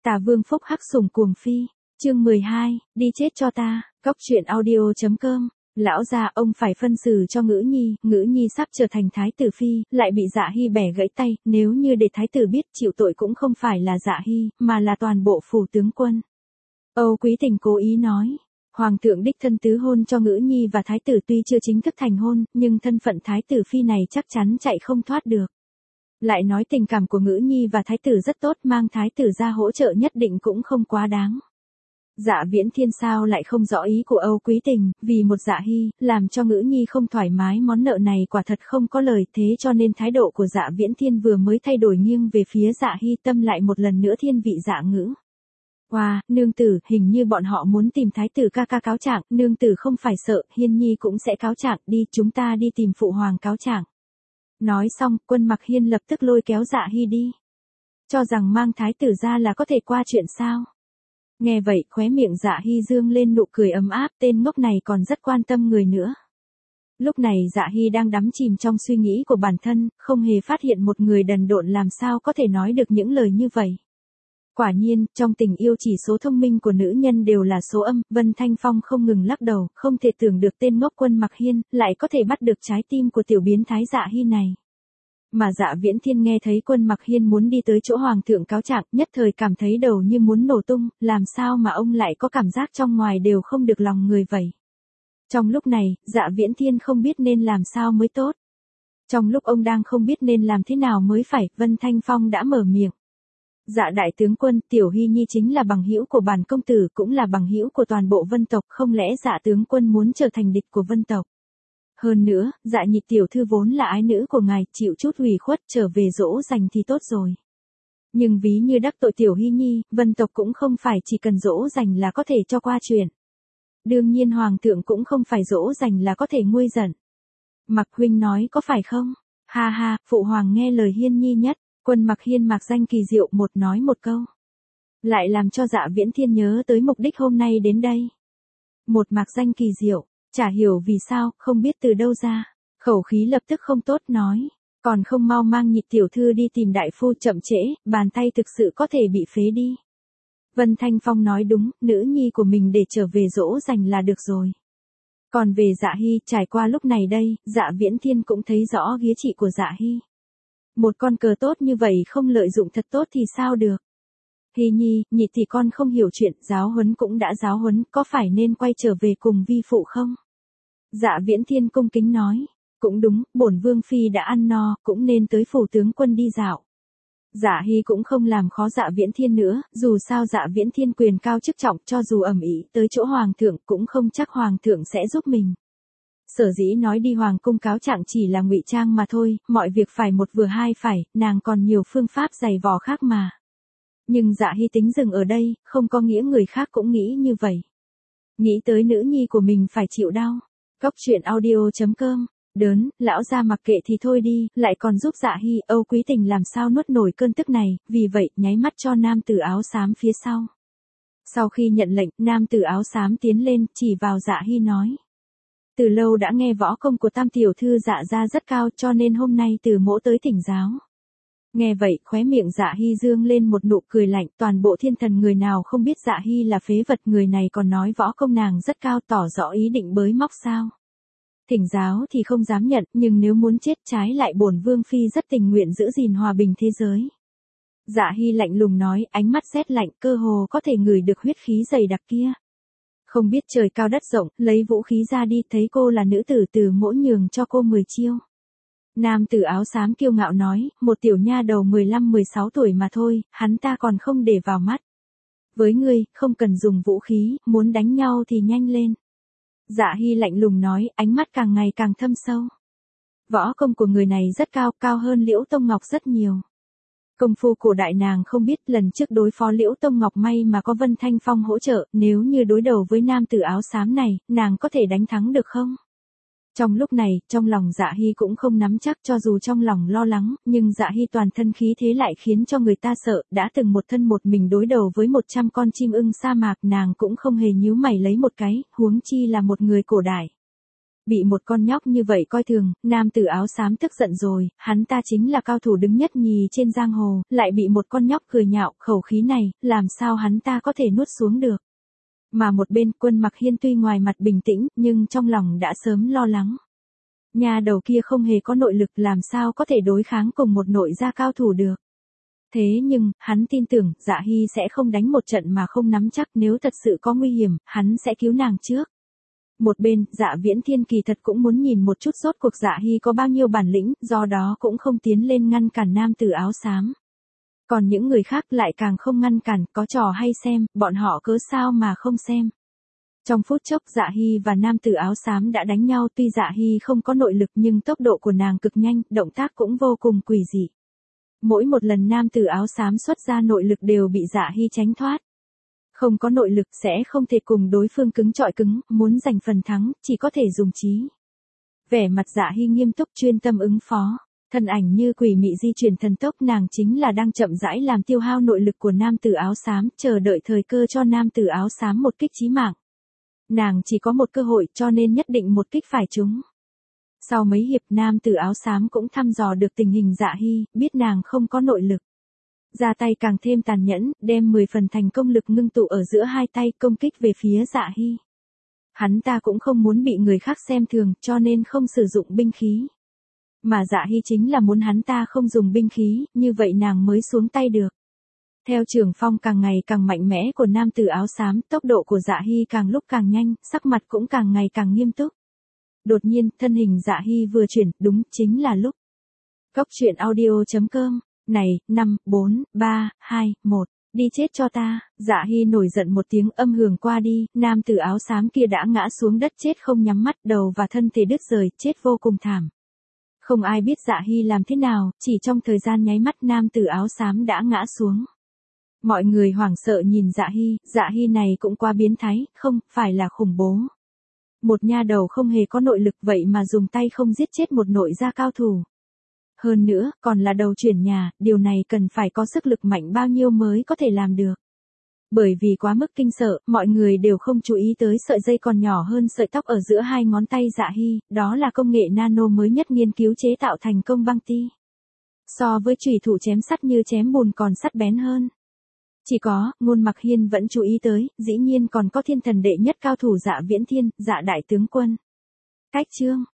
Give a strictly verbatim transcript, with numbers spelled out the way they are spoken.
Tà Vương phúc hắc sủng cuồng phi, chương mười hai, đi chết cho ta, góc truyện audio.com. Lão gia ông phải phân xử cho Ngữ Nhi, Ngữ Nhi sắp trở thành thái tử phi, lại bị Dạ Hy bẻ gãy tay, nếu như để thái tử biết chịu tội cũng không phải là Dạ Hy, mà là toàn bộ phủ tướng quân. Âu Quý Tình cố ý nói, Hoàng thượng đích thân tứ hôn cho Ngữ Nhi và thái tử tuy chưa chính thức thành hôn, nhưng thân phận thái tử phi này chắc chắn chạy không thoát được. Lại nói tình cảm của Ngữ Nhi và thái tử rất tốt, mang thái tử ra hỗ trợ nhất định cũng không quá đáng. Dạ Viễn Thiên sao lại không rõ ý của Âu Quý Tình, vì một Dạ Hy, làm cho Ngữ Nhi không thoải mái, món nợ này quả thật không có lời, thế cho nên thái độ của Dạ Viễn Thiên vừa mới thay đổi nghiêng về phía Dạ Hy, tâm lại một lần nữa thiên vị Dạ Ngữ. Wow, nương tử, hình như bọn họ muốn tìm thái tử ca ca cáo trạng, nương tử không phải sợ, Hiên Nhi cũng sẽ cáo trạng, đi, chúng ta đi tìm phụ hoàng cáo trạng. Nói xong, Quân Mặc Hiên lập tức lôi kéo Dạ Hy đi. Cho rằng mang thái tử ra là có thể qua chuyện sao? Nghe vậy, khóe miệng Dạ Hy dương lên nụ cười ấm áp, tên ngốc này còn rất quan tâm người nữa. Lúc này Dạ Hy đang đắm chìm trong suy nghĩ của bản thân, không hề phát hiện một người đần độn làm sao có thể nói được những lời như vậy. Quả nhiên, trong tình yêu chỉ số thông minh của nữ nhân đều là số âm, Vân Thanh Phong không ngừng lắc đầu, không thể tưởng được tên ngốc Quân Mặc Hiên, lại có thể bắt được trái tim của tiểu biến thái Dạ Hy này. Mà Dạ Viễn Thiên nghe thấy Quân Mặc Hiên muốn đi tới chỗ Hoàng thượng cáo trạng, nhất thời cảm thấy đầu như muốn nổ tung, làm sao mà ông lại có cảm giác trong ngoài đều không được lòng người vậy. Trong lúc này, Dạ Viễn Thiên không biết nên làm sao mới tốt. Trong lúc ông đang không biết nên làm thế nào mới phải, Vân Thanh Phong đã mở miệng. Dạ đại tướng quân, Tiểu Hy Nhi chính là bằng hữu của bản công tử, cũng là bằng hữu của toàn bộ Vân tộc, không lẽ Dạ tướng quân muốn trở thành địch của Vân tộc? Hơn nữa, Dạ nhị tiểu thư vốn là ái nữ của ngài, chịu chút ủy khuất trở về dỗ dành thì tốt rồi. Nhưng ví như đắc tội Tiểu Hy Nhi, Vân tộc cũng không phải chỉ cần dỗ dành là có thể cho qua chuyện. Đương nhiên Hoàng thượng cũng không phải dỗ dành là có thể nguôi giận. Mặc huynh nói có phải không? Ha ha, phụ hoàng nghe lời Hiên Nhi nhất. Quân Mặc Hiên mặc danh kỳ diệu một nói một câu. Lại làm cho Dạ Viễn Thiên nhớ tới mục đích hôm nay đến đây. Một mặc danh kỳ diệu, chả hiểu vì sao, không biết từ đâu ra. Khẩu khí lập tức không tốt nói. Còn không mau mang nhị tiểu thư đi tìm đại phu, chậm trễ, bàn tay thực sự có thể bị phế đi. Vân Thanh Phong nói đúng, nữ nhi của mình để trở về dỗ dành là được rồi. Còn về Dạ Hy, trải qua lúc này đây, Dạ Viễn Thiên cũng thấy rõ ghía trị của Dạ Hy. Một con cờ tốt như vậy không lợi dụng thật tốt thì sao được. Hy Nhi, nhị thì con không hiểu chuyện, giáo huấn cũng đã giáo huấn, có phải nên quay trở về cùng vi phụ không? Dạ Viễn Thiên cung kính nói, cũng đúng, bổn vương phi đã ăn no, cũng nên tới phủ tướng quân đi dạo. Dạ Hy cũng không làm khó Dạ Viễn Thiên nữa, dù sao Dạ Viễn Thiên quyền cao chức trọng, cho dù ầm ĩ tới chỗ hoàng thượng cũng không chắc hoàng thượng sẽ giúp mình. Sở dĩ nói đi hoàng cung cáo trạng chỉ là ngụy trang mà thôi, mọi việc phải một vừa hai phải, nàng còn nhiều phương pháp dày vò khác mà. Nhưng Dạ Hy tính dừng ở đây, không có nghĩa người khác cũng nghĩ như vậy. Nghĩ tới nữ nhi của mình phải chịu đau. Góc truyện audio.com, đớn, lão gia mặc kệ thì thôi đi, lại còn giúp Dạ Hy, Âu Quý Tình làm sao nuốt nổi cơn tức này, vì vậy, nháy mắt cho nam tử áo xám phía sau. Sau khi nhận lệnh, nam tử áo xám tiến lên, chỉ vào Dạ Hy nói. Từ lâu đã nghe võ công của tam tiểu thư Dạ gia rất cao, cho nên hôm nay từ mỗ tới thỉnh giáo. Nghe vậy, khóe miệng Dạ Hy dương lên một nụ cười lạnh, toàn bộ thiên thần người nào không biết Dạ Hy là phế vật, người này còn nói võ công nàng rất cao, tỏ rõ ý định bới móc sao. Thỉnh giáo thì không dám nhận, nhưng nếu muốn chết trái lại bổn vương phi rất tình nguyện giữ gìn hòa bình thế giới. Dạ Hy lạnh lùng nói, ánh mắt rét lạnh, cơ hồ có thể ngửi được huyết khí dày đặc kia. Không biết trời cao đất rộng, lấy vũ khí ra đi, thấy cô là nữ tử từ mỗ nhường cho cô mười chiêu. Nam tử áo xám kiêu ngạo nói, một tiểu nha đầu mười lăm mười sáu tuổi mà thôi, hắn ta còn không để vào mắt. Với ngươi, không cần dùng vũ khí, muốn đánh nhau thì nhanh lên. Dạ Hy lạnh lùng nói, ánh mắt càng ngày càng thâm sâu. Võ công của người này rất cao, cao hơn Liễu Tông Ngọc rất nhiều. Công phu cổ đại nàng không biết, lần trước đối phó Liễu Tông Ngọc may mà có Vân Thanh Phong hỗ trợ, nếu như đối đầu với nam tử áo xám này, nàng có thể đánh thắng được không? Trong lúc này, trong lòng Dạ Hy cũng không nắm chắc, cho dù trong lòng lo lắng, nhưng Dạ Hy toàn thân khí thế lại khiến cho người ta sợ, đã từng một thân một mình đối đầu với một trăm con chim ưng sa mạc, nàng cũng không hề nhíu mày lấy một cái, huống chi là một người cổ đại. Bị một con nhóc như vậy coi thường, nam tử áo xám tức giận rồi, hắn ta chính là cao thủ đứng nhất nhì trên giang hồ, lại bị một con nhóc cười nhạo, khẩu khí này, làm sao hắn ta có thể nuốt xuống được. Mà một bên Quân Mặc Hiên tuy ngoài mặt bình tĩnh, nhưng trong lòng đã sớm lo lắng. Nhà đầu kia không hề có nội lực, làm sao có thể đối kháng cùng một nội gia cao thủ được. Thế nhưng, hắn tin tưởng, Dạ Hy sẽ không đánh một trận mà không nắm chắc, nếu thật sự có nguy hiểm, hắn sẽ cứu nàng trước. Một bên, Dạ Viễn Thiên kỳ thật cũng muốn nhìn một chút rốt cuộc Dạ Hy có bao nhiêu bản lĩnh, do đó cũng không tiến lên ngăn cản nam tử áo xám. Còn những người khác lại càng không ngăn cản, có trò hay xem, bọn họ cớ sao mà không xem. Trong phút chốc Dạ Hy và nam tử áo xám đã đánh nhau, tuy Dạ Hy không có nội lực nhưng tốc độ của nàng cực nhanh, động tác cũng vô cùng quỷ dị. Mỗi một lần nam tử áo xám xuất ra nội lực đều bị Dạ Hy tránh thoát. Không có nội lực sẽ không thể cùng đối phương cứng chọi cứng, muốn giành phần thắng, chỉ có thể dùng trí. Vẻ mặt Dạ Hy nghiêm túc chuyên tâm ứng phó, thân ảnh như quỷ mị di chuyển thần tốc, nàng chính là đang chậm rãi làm tiêu hao nội lực của nam tử áo xám, chờ đợi thời cơ cho nam tử áo xám một kích chí mạng. Nàng chỉ có một cơ hội cho nên nhất định một kích phải trúng. Sau mấy hiệp nam tử áo xám cũng thăm dò được tình hình Dạ Hy, biết nàng không có nội lực. Ra tay càng thêm tàn nhẫn, đem mười phần thành công lực ngưng tụ ở giữa hai tay công kích về phía Dạ Hy. Hắn ta cũng không muốn bị người khác xem thường cho nên không sử dụng binh khí. Mà Dạ Hy chính là muốn hắn ta không dùng binh khí, như vậy nàng mới xuống tay được. Theo trường phong càng ngày càng mạnh mẽ của nam tử áo xám, tốc độ của Dạ Hy càng lúc càng nhanh, sắc mặt cũng càng ngày càng nghiêm túc. Đột nhiên, thân hình Dạ Hy vừa chuyển, đúng chính là lúc. Góc truyện audio chấm com, này, năm, bốn, ba, hai, một, đi chết cho ta. Dạ Hy nổi giận một tiếng, âm hưởng qua đi, nam tử áo xám kia đã ngã xuống đất chết không nhắm mắt, đầu và thân thể đứt rời, chết vô cùng thảm. Không ai biết Dạ Hy làm thế nào, chỉ trong thời gian nháy mắt nam tử áo xám đã ngã xuống. Mọi người hoảng sợ nhìn Dạ Hy, Dạ Hy này cũng quá biến thái, không, phải là khủng bố. Một nha đầu không hề có nội lực vậy mà dùng tay không giết chết một nội gia cao thủ. Hơn nữa, còn là đầu chuyển nhà, điều này cần phải có sức lực mạnh bao nhiêu mới có thể làm được. Bởi vì quá mức kinh sợ, mọi người đều không chú ý tới sợi dây còn nhỏ hơn sợi tóc ở giữa hai ngón tay Dạ Hy, đó là công nghệ nano mới nhất nghiên cứu chế tạo thành công băng ti. So với chùy thủ chém sắt như chém bùn còn sắc bén hơn. Chỉ có, Ngôn Mặc Hiên vẫn chú ý tới, dĩ nhiên còn có thiên thần đệ nhất cao thủ Dạ Viễn Thiên, Dạ đại tướng quân. Cách chương